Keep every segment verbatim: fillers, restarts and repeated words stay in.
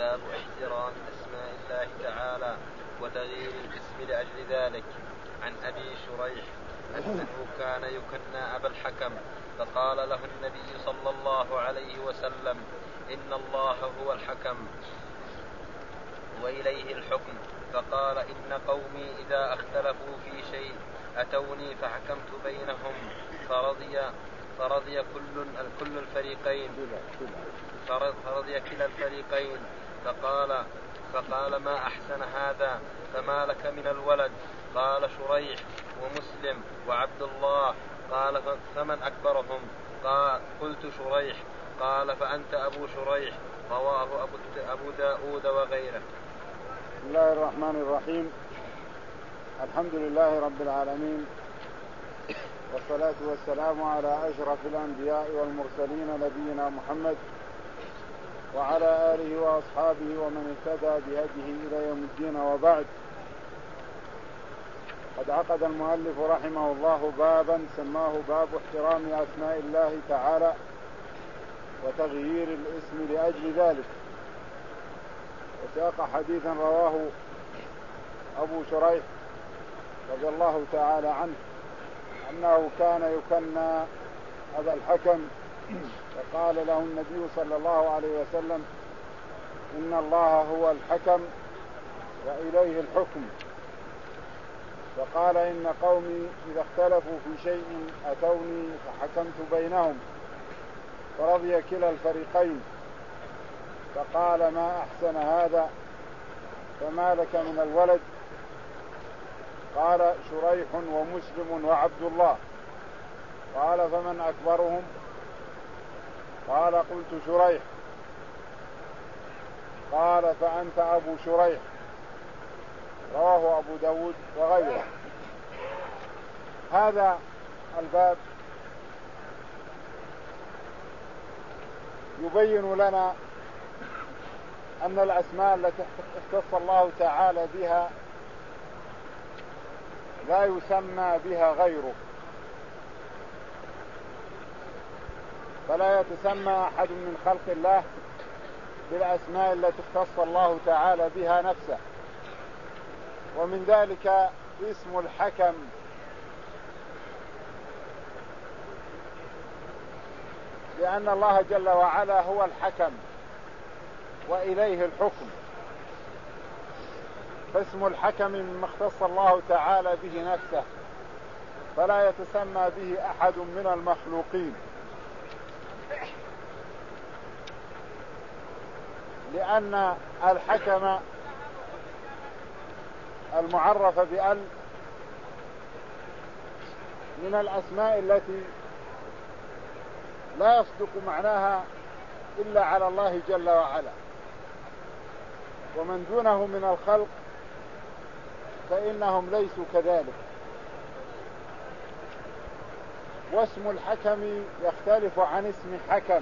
باب احترام أسماء الله تعالى وتغيير الاسم لأجل ذلك. عن أبي شريح أنه كان يكنى أبا الحكم فقال له النبي صلى الله عليه وسلم إن الله هو الحكم وإليه الحكم. فقال إن قومي إذا اختلفوا في شيء أتوني فحكمت بينهم فرضي فرضي كل كل الفريقين فرضي كلا الفريقين. فقال فقال ما أحسن هذا فما لك من الولد؟ قال شريح ومسلم وعبد الله. قال فمن أكبرهم؟ قال قلت شريح. قال فأنت أبو شريح. رواه أبو داود وغيره. بسم الله الرحمن الرحيم. الحمد لله رب العالمين، والصلاة والسلام على أشرف الأنبياء والمرسلين نبينا محمد وعلى آله وأصحابه ومن اهتدى بهديه إلى يوم الدين، وبعد. قد عقد المؤلف رحمه الله بابا سماه باب احترام أسماء الله تعالى وتغيير الاسم لأجل ذلك، وساق حديثا رواه أبو شريح رضي الله تعالى عنه أنه كان يكنى أبا الحكم، فقال له النبي صلى الله عليه وسلم إن الله هو الحكم وإليه الحكم. فقال إن قومي إذا اختلفوا في شيء أتوني فحكمت بينهم فرضي كلا الفريقين. فقال ما أحسن هذا فما لك من الولد؟ قال شريح ومسلم وعبد الله. قال فمن أكبرهم؟ قال قلت شريح. قال فأنت أبو شريح. رواه أبو داود وغيره. هذا الباب يبين لنا أن الأسماء التي اختص الله تعالى بها لا يسمى بها غيره، فلا يتسمى أحد من خلق الله بالأسماء التي اختص الله تعالى بها نفسه. ومن ذلك اسم الحكم، لأن الله جل وعلا هو الحكم وإليه الحكم، فاسم الحكم مما اختص الله تعالى به نفسه، فلا يتسمى به أحد من المخلوقين، لأن الحكم المعرف بأل من الأسماء التي لا يصدق معناها إلا على الله جل وعلا، ومن دونه من الخلق فإنهم ليسوا كذلك. واسم الحكم يختلف عن اسم حكم،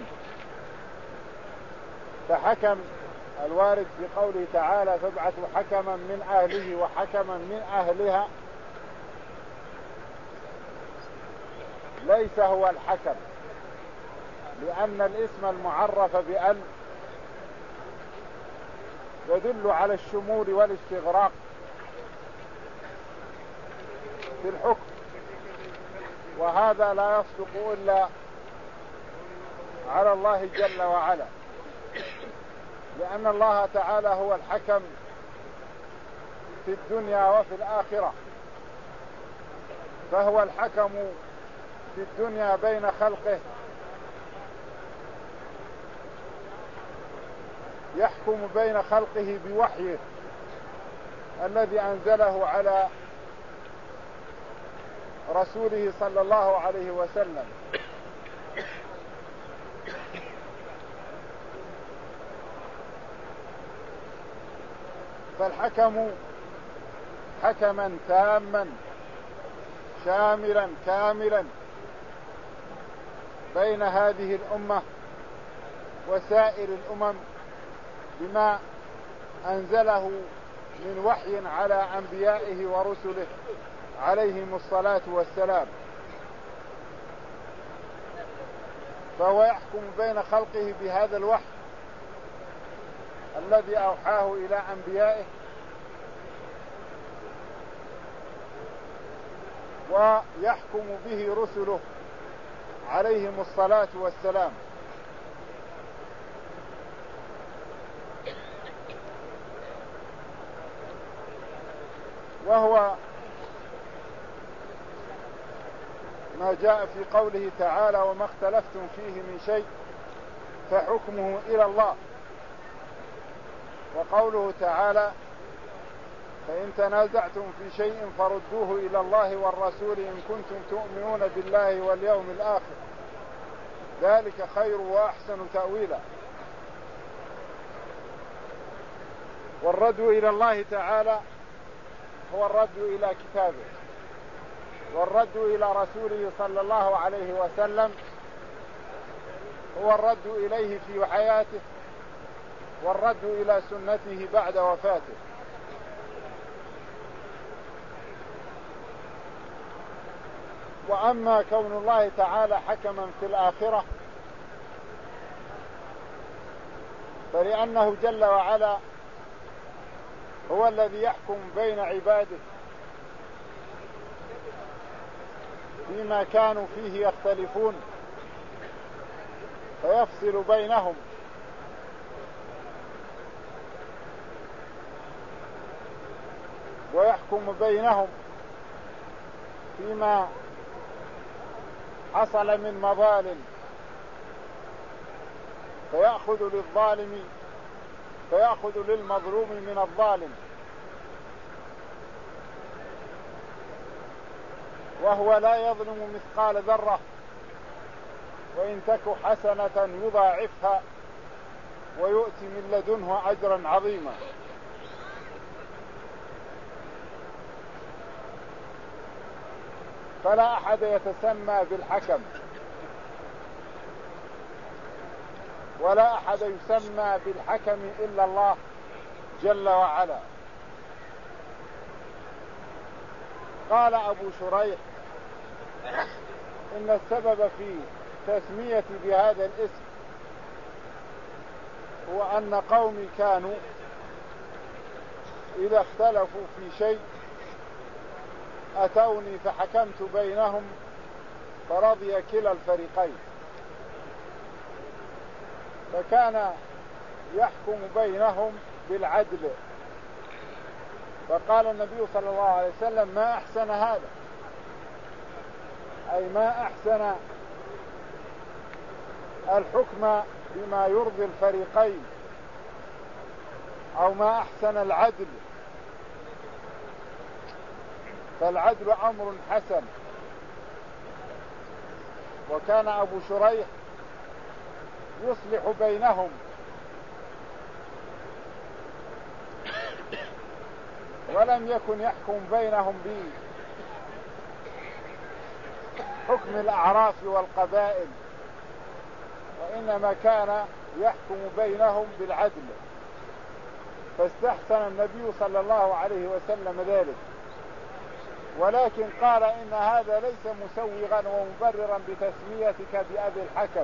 فحكم الوارد في قوله تعالى فابعثوا حكما من أهله وحكما من أهلها ليس هو الحكم، لأن الاسم المعرف بأل يدل على الشمول والاستغراق في الحكم، وهذا لا يصدق إلا على الله جل وعلا، لأن الله تعالى هو الحكم في الدنيا وفي الآخرة، فهو الحكم في الدنيا بين خلقه، يحكم بين خلقه بوحيه الذي أنزله على رسوله صلى الله عليه وسلم. فالحكم حكما تاما شاملا كاملا بين هذه الأمة وسائر الأمم بما أنزله من وحي على أنبيائه ورسله عليهم الصلاة والسلام، فهو يحكم بين خلقه بهذا الوحي الذي أوحاه إلى أنبيائه ويحكم به رسله عليهم الصلاة والسلام. وهو ما جاء في قوله تعالى وما اختلفتم فيه من شيء فحكمه إلى الله، وقوله تعالى فإن تنازعتم في شيء فردوه إلى الله والرسول إن كنتم تؤمنون بالله واليوم الآخر ذلك خير وأحسن تأويلا. والرد إلى الله تعالى هو الرد إلى كتابه، والرد إلى رسوله صلى الله عليه وسلم هو الرد إليه في حياته، والرد إلى سنته بعد وفاته. وأما كون الله تعالى حكما في الآخرة فلأنه جل وعلا هو الذي يحكم بين عباده فيما كانوا فيه يختلفون فيفصل بينهم، ويحكم بينهم فيما حصل من مظالم، فيأخذ للظالم فيأخذ للمظلوم من الظالم، وهو لا يظلم مثقال ذرة وإن تك حسنة يضاعفها ويؤتي من لدنه أجرا عظيما. فلا أحد يتسمى بالحكم ولا أحد يسمى بالحكم إلا الله جل وعلا. قال أبو شريح إن السبب في تسميتي بهذا الاسم هو أن قومي كانوا إذا اختلفوا في شيء أتوني فحكمت بينهم فرضي كلا الفريقين، فكان يحكم بينهم بالعدل. فقال النبي صلى الله عليه وسلم ما أحسن هذا، أي ما أحسن الحكم بما يرضي الفريقين، أو ما أحسن العدل، فالعدل أمر حسن. وكان أبو شريح يصلح بينهم ولم يكن يحكم بينهم بحكم الأعراف والقبائل، وإنما كان يحكم بينهم بالعدل، فاستحسن النبي صلى الله عليه وسلم ذلك. ولكن قال إن هذا ليس مسوغا ومبررا بتسميتك بأبي الحكم،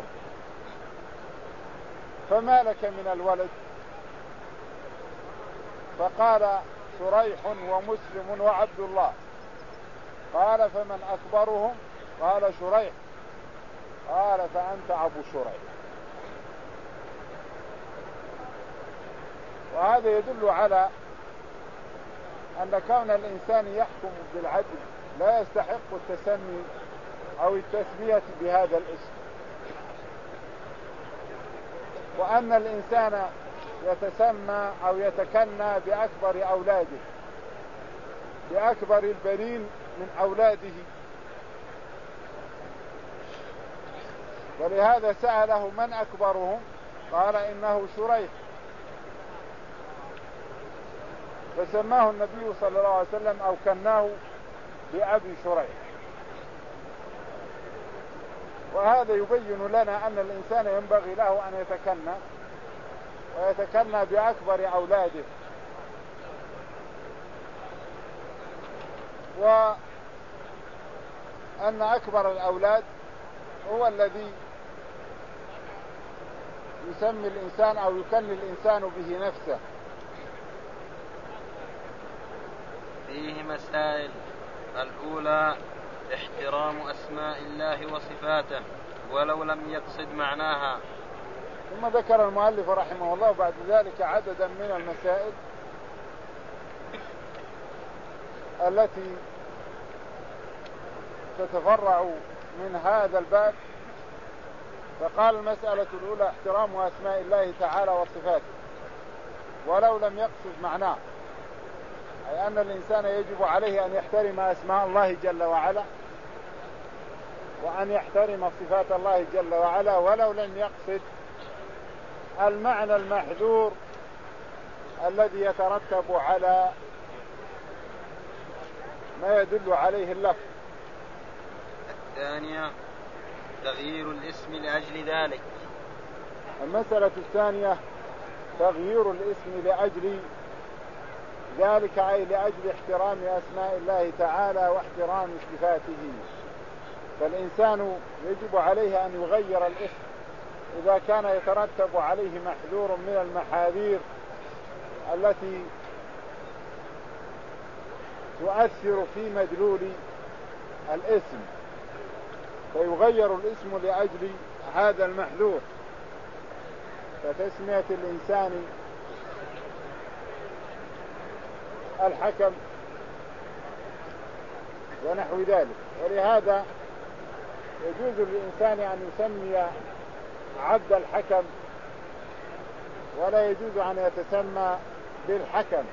فما لك من الولد؟ فقال شريح ومسلم وعبد الله. قال فمن أكبرهم؟ قال شريح. قال فأنت أبو شريح. وهذا يدل على أن كون الإنسان يحكم بالعدل لا يستحق التسمي أو التسمية بهذا الاسم، وأن الإنسان يتسمى أو يتكنى بأكبر أولاده، بأكبر البنين من أولاده. ولهذا سأله من أكبرهم؟ قال إنه شريح، فسماه النبي صلى الله عليه وسلم أو كناه بأبي شريح. وهذا يبين لنا أن الإنسان ينبغي له أن يتكنى ويتكنى بأكبر أولاده، وأن أكبر الأولاد هو الذي يسمي الإنسان أو يكني الإنسان به نفسه. فيه مسائل. الأولى احترام أسماء الله وصفاته ولو لم يقصد معناها. ثم ذكر المؤلف رحمه الله بعد ذلك عددا من المسائل التي تتفرع من هذا الباب. فقال المسألة الأولى احترام أسماء الله تعالى وصفاته ولو لم يقصد معناه، أي أن الإنسان يجب عليه أن يحترم أسماء الله جل وعلا وأن يحترم صفات الله جل وعلا ولو لم يقصد المعنى المحذور الذي يترتب على ما يدل عليه اللفظ. الثانية تغيير الاسم لأجل ذلك. المسألة الثانية تغيير الاسم لأجل ذلك، أي لأجل احترام أسماء الله تعالى واحترام صفاته. فالإنسان يجب عليه أن يغير الاسم إذا كان يترتب عليه محذور من المحاذير التي تؤثر في مدلول الاسم، فيغير الاسم لأجل هذا المحذور. فتسمية الإنسان الحكم ونحو ذلك. ولهذا يجوز للإنسان أن يسمي عبد الحكم ولا يجوز أن يتسمى بالحكم.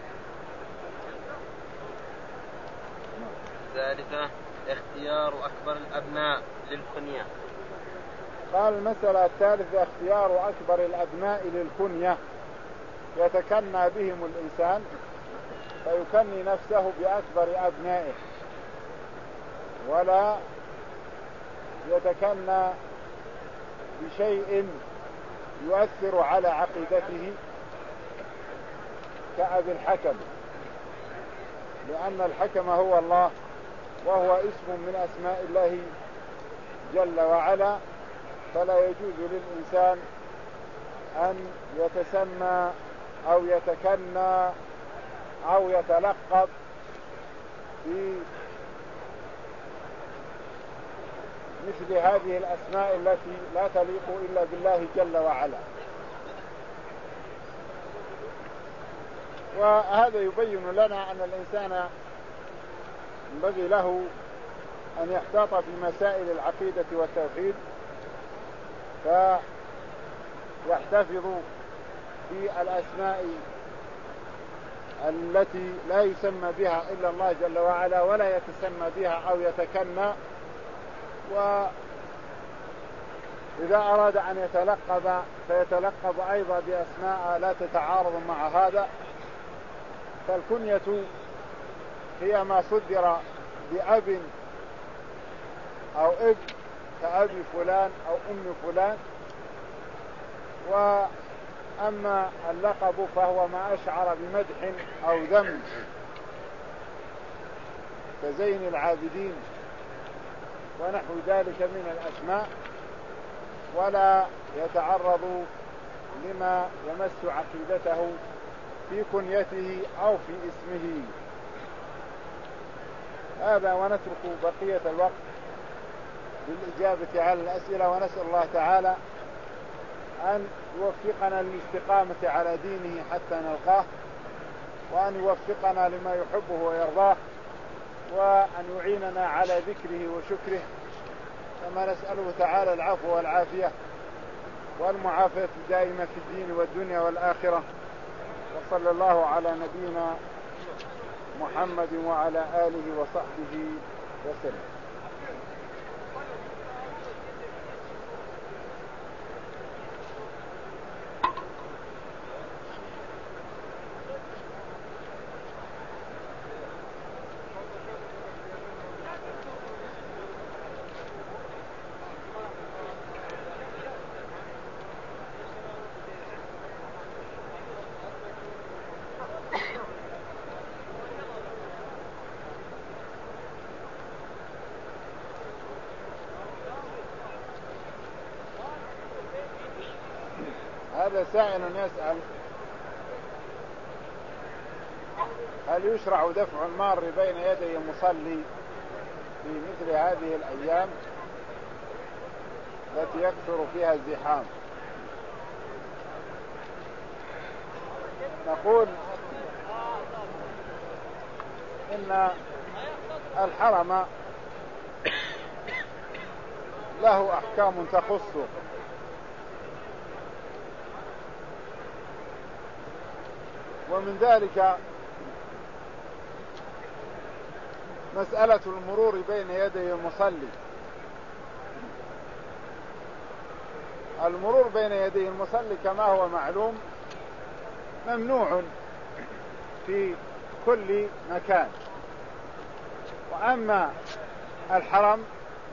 ثالثة اختيار أكبر الأبناء للكنية. قال المسألة الثالثة اختيار أكبر الأبناء للكنية، يتكنى بهم الإنسان فيكني نفسه بأكبر أبنائه ولا يتكنى بشيء يؤثر على عقيدته كأبي الحكم، لأن الحكم هو الله وهو اسم من أسماء الله جل وعلا، فلا يجوز للإنسان أن يتسمى أو يتكنى أو يتلقب بمثل هذه الأسماء التي لا تليق إلا بالله جل وعلا. وهذا يبين لنا أن الإنسان ينبغي له أن يحتاط في مسائل العقيدة والتوحيد فيحتفظ بالأسماء التي لا يسمى بها إلا الله جل وعلا ولا يتسمى بها أو يتكنى. وإذا أراد أن يتلقب فيتلقب أيضا بأسماء لا تتعارض مع هذا. فالكنية هي ما صدر بأب أو ابن كأبي فلان أو أم فلان، وأما اللقب فهو ما أشعر بمدح أو ذم كزين العابدين ونحو ذلك من الأسماء، ولا يتعرض لما يمس عقيدته في كنيته أو في اسمه. هذا ونترك بقية الوقت للإجابة على الأسئلة، ونسأل الله تعالى أن يوفقنا للاستقامة على دينه حتى نلقاه، وأن يوفقنا لما يحبه ويرضاه، وأن يعيننا على ذكره وشكره، كما نسأله تعالى العفو والعافية والمعافاة الدائمة في الدين والدنيا والآخرة. وصلى الله على نبينا محمد وعلى آله وصحبه وسلم. هذا سائل يسأل: هل يشرع دفع المار بين يدي المصلي في مثل هذه الأيام التي يكثر فيها الزحام؟ نقول إن الحرم له أحكام تخصه، ومن ذلك مسألة المرور بين يدي المصلي. المرور بين يدي المصلي كما هو معلوم ممنوع في كل مكان، وأما الحرم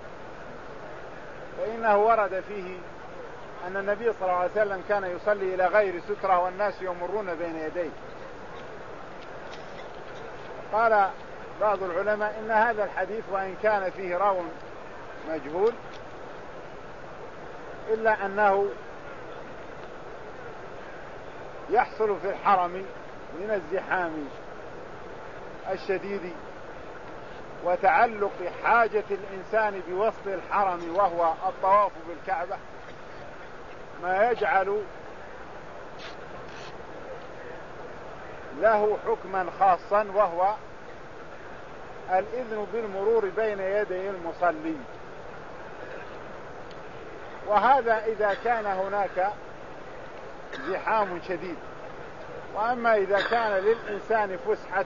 فإنه ورد فيه أن النبي صلى الله عليه وسلم كان يصلي إلى غير سترة والناس يمرون بين يديه. قال بعض العلماء إن هذا الحديث وإن كان فيه راو مجهول إلا أنه يحصل في الحرم من الزحام الشديد وتعلق حاجة الإنسان بوسط الحرم وهو الطواف بالكعبة ما يجعل له حكما خاصا، وهو الإذن بالمرور بين يدي المصلي. وهذا إذا كان هناك زحام شديد. وأما إذا كان للإنسان فسحة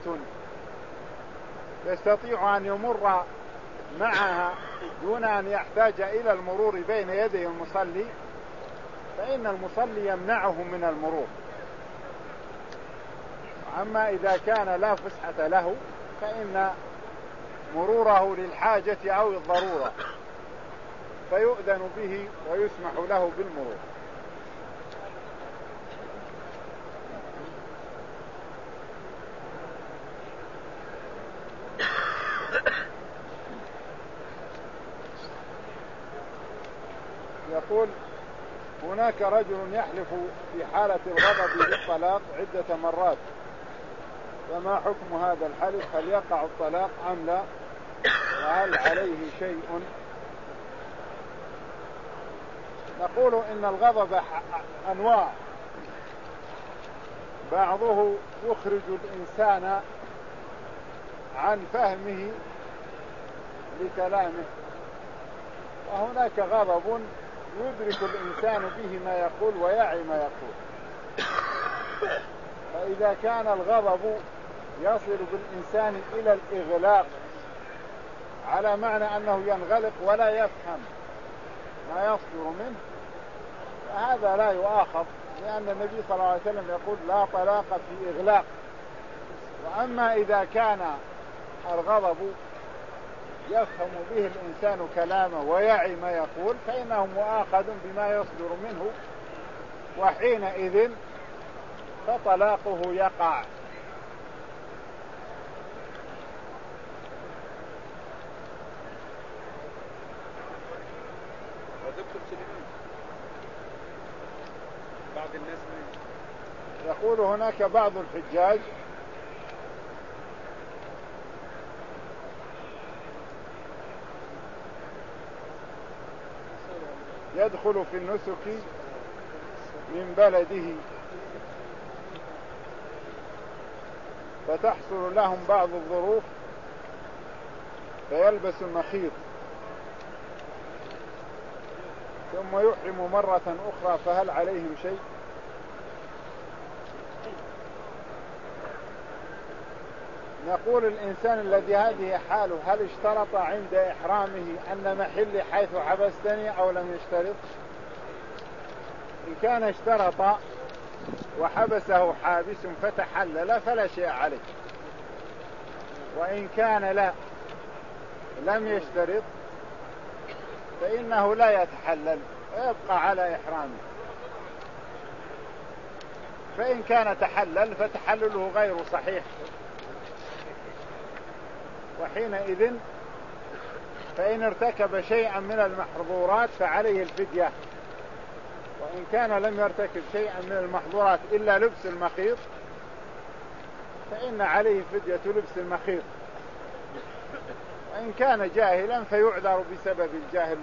يستطيع أن يمر معها دون أن يحتاج إلى المرور بين يدي المصلي فإن المصلي يمنعه من المرور. أما إذا كان لا فسحة له فإن مروره للحاجة أو الضرورة فيؤذن به ويسمح له بالمرور. يقول: هناك رجل يحلف في حالة الغضب بالطلاق عدة مرات، فما حكم هذا الحلف؟ هل يقع الطلاق أم لا؟ وهل عليه شيء؟ نقول إن الغضب أنواع، بعضه يخرج الإنسان عن فهمه لكلامه، وهناك غضب يدرك الإنسان به ما يقول ويعي ما يقول. فإذا كان الغضب يصل بالإنسان إلى الإغلاق على معنى أنه ينغلق ولا يفهم ما يصدر منه فهذا لا يؤاخذ، لأن النبي صلى الله عليه وسلم يقول: لا طلاق في إغلاق. وأما إذا كان الغضب يفهم به الإنسان كلامه ويعي ما يقول فإنه مؤاخذ بما يصدر منه، وحينئذ فطلاقه يقع. بعض الناس يقول هناك بعض الحجاج يدخل في النسك من بلده فتحصل لهم بعض الظروف فيلبس المخيط ثم يحرم مرة أخرى، فهل عليهم شيء؟ نقول الإنسان الذي هذه حاله هل اشترط عند إحرامه أن محل حيث حبستني أو لم يشترط؟ إن كان اشترط وحبسه حابس فتحلل فلا شيء عليه، وإن كان لا لم يشترط فإنه لا يتحلل ويبقى على إحرامه. فإن كان تحلل فتحلله غير صحيح، وحينئذ فإن ارتكب شيئا من المحظورات فعليه الفدية، وإن كان لم يرتكب شيئا من المحظورات إلا لبس المخيط فإن عليه فدية لبس المخيط، وإن كان جاهلا فيعذر بسبب الجاهل.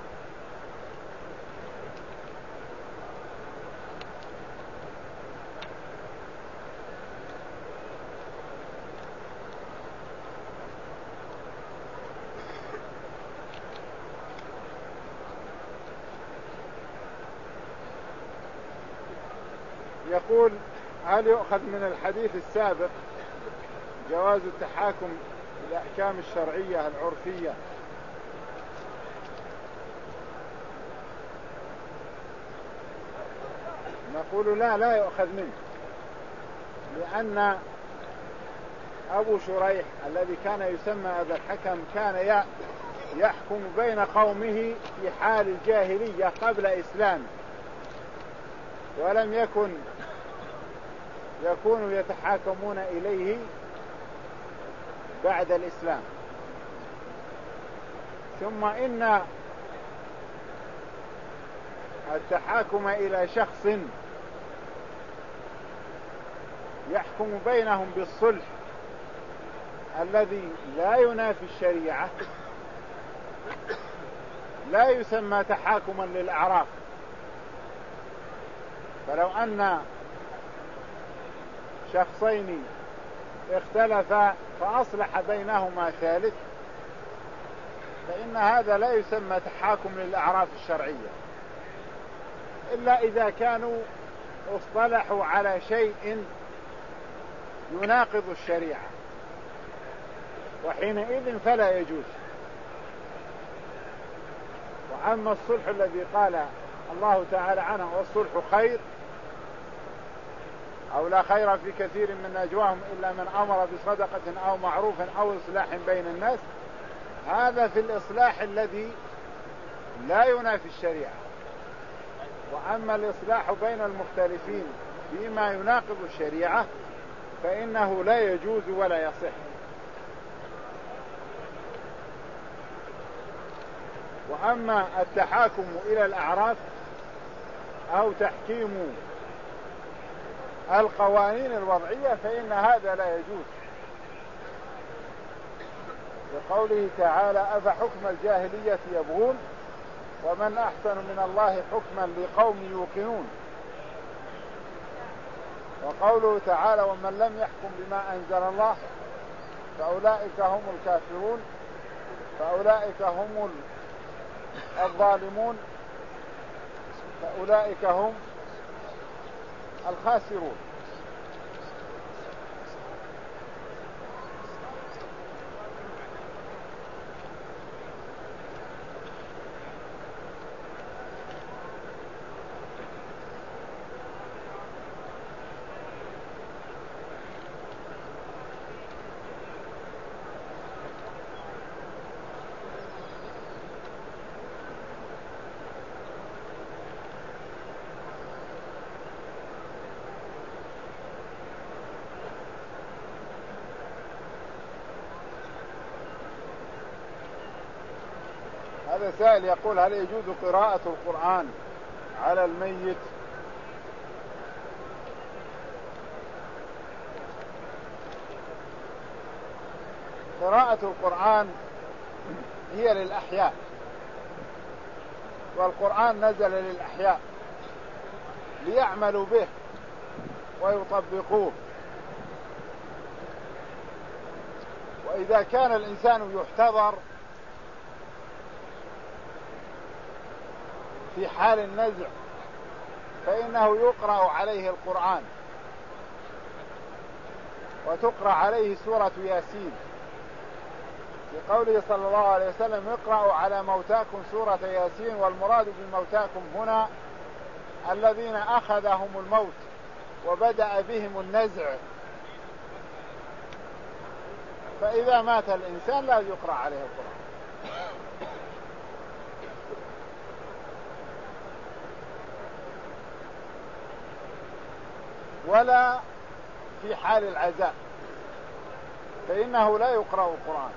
يقول: هل يؤخذ من الحديث السابق جواز التحاكم الأحكام الشرعية العرفية؟ نقول لا، لا يؤخذ منه، لأن أبو شريح الذي كان يسمى أبا الحكم كان يحكم بين قومه في حال الجاهلية قبل إسلامه، ولم يكن يكونوا يتحاكمون إليه بعد الإسلام. ثم إن التحاكم إلى شخص يحكم بينهم بالصلح الذي لا ينافي الشريعة لا يسمى تحاكما للأعراف. فلو أن شخصين اختلفا فأصلح بينهما ثالث فإن هذا لا يسمى تحاكم للأعراف الشرعية، إلا إذا كانوا اصطلحوا على شيء يناقض الشريعة، وحينئذ فلا يجوز. وأما الصلح الذي قال الله تعالى عنه والصلح خير أو لا خير في كثير من نجواهم إلا من أمر بصدقة أو معروف أو إصلاح بين الناس، هذا في الإصلاح الذي لا ينافي الشريعة. وأما الإصلاح بين المختلفين فيما يناقض الشريعة فإنه لا يجوز ولا يصح. وأما التحاكم إلى الأعراف أو تحكيم القوانين الوضعية فإن هذا لا يجوز، لقوله تعالى: أفحكم الجاهلية يبغون ومن أحسن من الله حكما لقوم يوقنون. وقوله تعالى: ومن لم يحكم بما أنزل الله فأولئك هم الكافرون فأولئك هم الظالمون فأولئك هم الخاسرون. هذا سائل يقول: هل يجوز قراءة القرآن على الميت؟ قراءة القرآن هي للأحياء، والقرآن نزل للأحياء ليعملوا به ويطبقوه. وإذا كان الإنسان يحتضر في حال النزع فإنه يقرأ عليه القرآن وتقرأ عليه سورة ياسين، لقوله صلى الله عليه وسلم: اقرأوا على موتاكم سورة ياسين. والمراد بموتاكم هنا الذين أخذهم الموت وبدأ بهم النزع، فإذا مات الإنسان لا يقرأ عليه القرآن. ولا في حال العزاء فإنه لا يقرأ القرآن.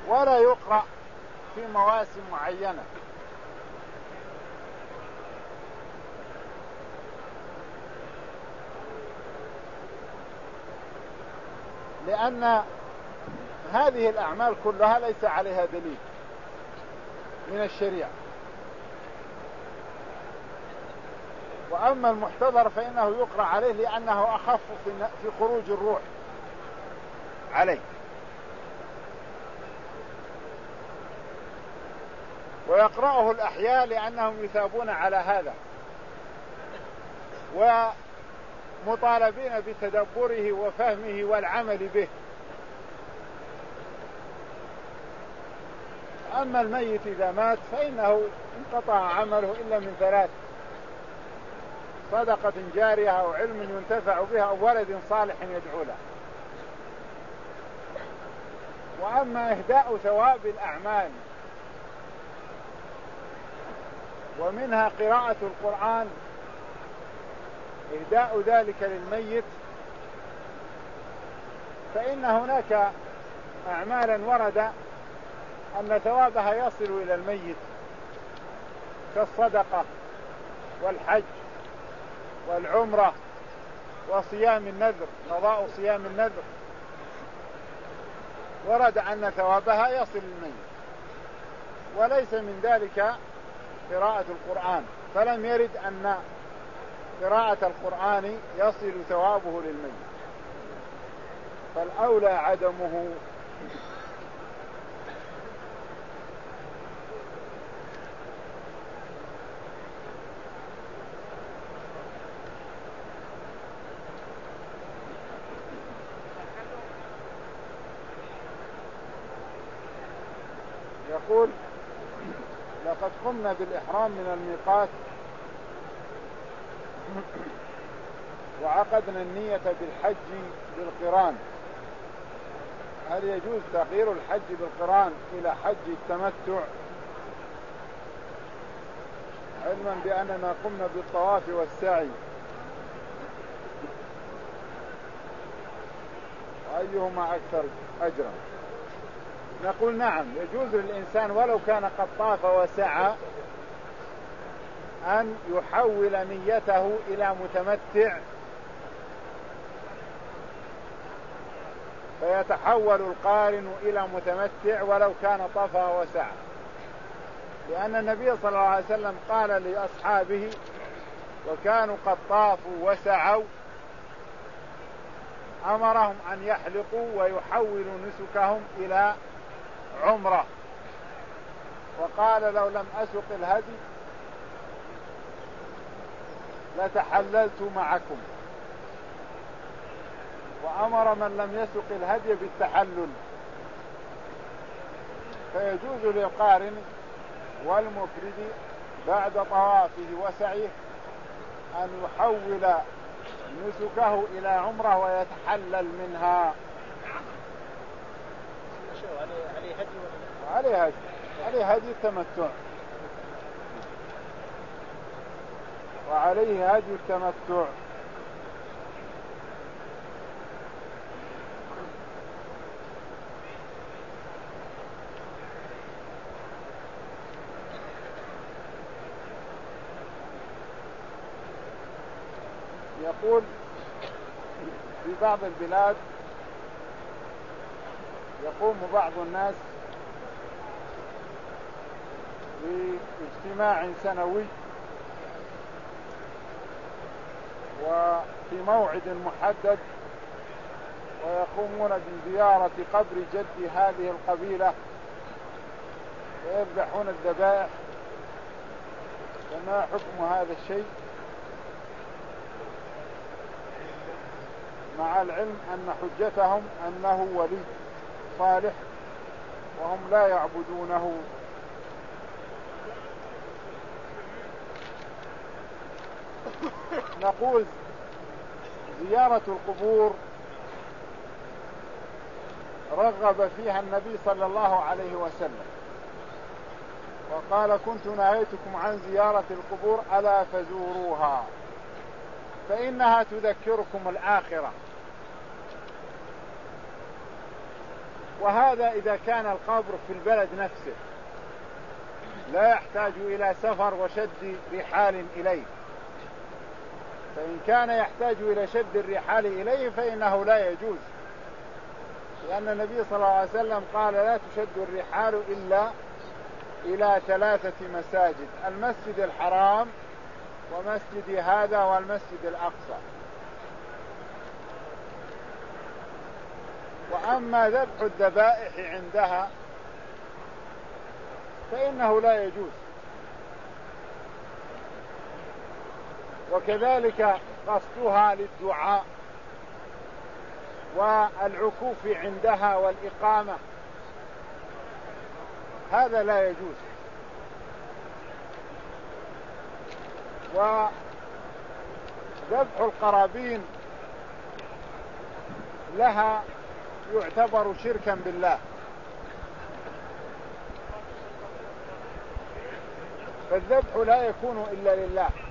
ولا يقرأ في مواسم معينة، لأن هذه الأعمال كلها ليس عليها دليل من الشريعة. وأما المحتضر فإنه يقرأ عليه لأنه أخف في خروج الروح عليه. ويقرأه الأحياء لأنهم يثابون على هذا ومطالبين بتدبره وفهمه والعمل به. أما الميت إذا مات فإنه انقطع عمله إلا من ثلاث: صدقة جارية أو علم ينتفع بها أو ولد صالح يدعو له. وأما إهداء ثواب الأعمال ومنها قراءة القرآن، إهداء ذلك للميت، فإن هناك أعمالا ورد أن ثوابها يصل إلى الميت كالصدقة والحج والعمرة وصيام النذر، قضاء صيام النذر، ورد أن ثوابها يصل للميت. وليس من ذلك قراءة القرآن، فلم يرد أن قراءة القرآن يصل ثوابه للميت، فالأولى عدمه. يقول: لقد قمنا بالإحرام من الميقات وعقدنا النية بالحج بالقران، هل يجوز تغيير الحج بالقران إلى حج التمتع، علما بأننا قمنا بالطواف والسعي؟ وأيهما أكثر أجرا؟ نقول: نعم، يجوز للإنسان ولو كان قد طاف وسعى أن يحول نيته إلى متمتع، فيتحول القارن إلى متمتع ولو كان طاف وسعى، لأن النبي صلى الله عليه وسلم قال لأصحابه وكانوا قد طافوا وسعوا أمرهم أن يحلقوا ويحولوا نسكهم إلى عمرة، وقال: لو لم أسق الهدي لتحللت معكم، وأمر من لم يسق الهدي بالتحلل. فيجوز للقارن والمفرد بعد طوافه وسعيه أن يحول نسكه إلى عمرة ويتحلل منها. عليه هدي عليه هدي التمتع، وعليه هدي التمتع. يقول: في بعض البلاد يقوم بعض الناس باجتماع سنوي وفي موعد محدد، ويقومون بزيارة قبر جد هذه القبيلة ويذبحون الذبائح، فما حكم هذا الشيء؟ مع العلم أن حجتهم أنه ولي صالح وهم لا يعبدونه. نقول: زيارة القبور رغب فيها النبي صلى الله عليه وسلم، وقال: كنت نهيتكم عن زيارة القبور ألا فزوروها فإنها تذكركم الآخرة. وهذا إذا كان القبر في البلد نفسه لا يحتاج إلى سفر وشد رحال إليه. فإن كان يحتاج إلى شد الرحال إليه فإنه لا يجوز، لأن النبي صلى الله عليه وسلم قال لا تشد الرحال إلا إلى ثلاثة مساجد: المسجد الحرام ومسجد هذا والمسجد الأقصى. وأما ذبح الذبائح عندها فإنه لا يجوز، وكذلك قصدها للدعاء والعكوف عندها والإقامة، هذا لا يجوز. وذبح القرابين لها يعتبر شركا بالله، فالذبح لا يكون إلا لله.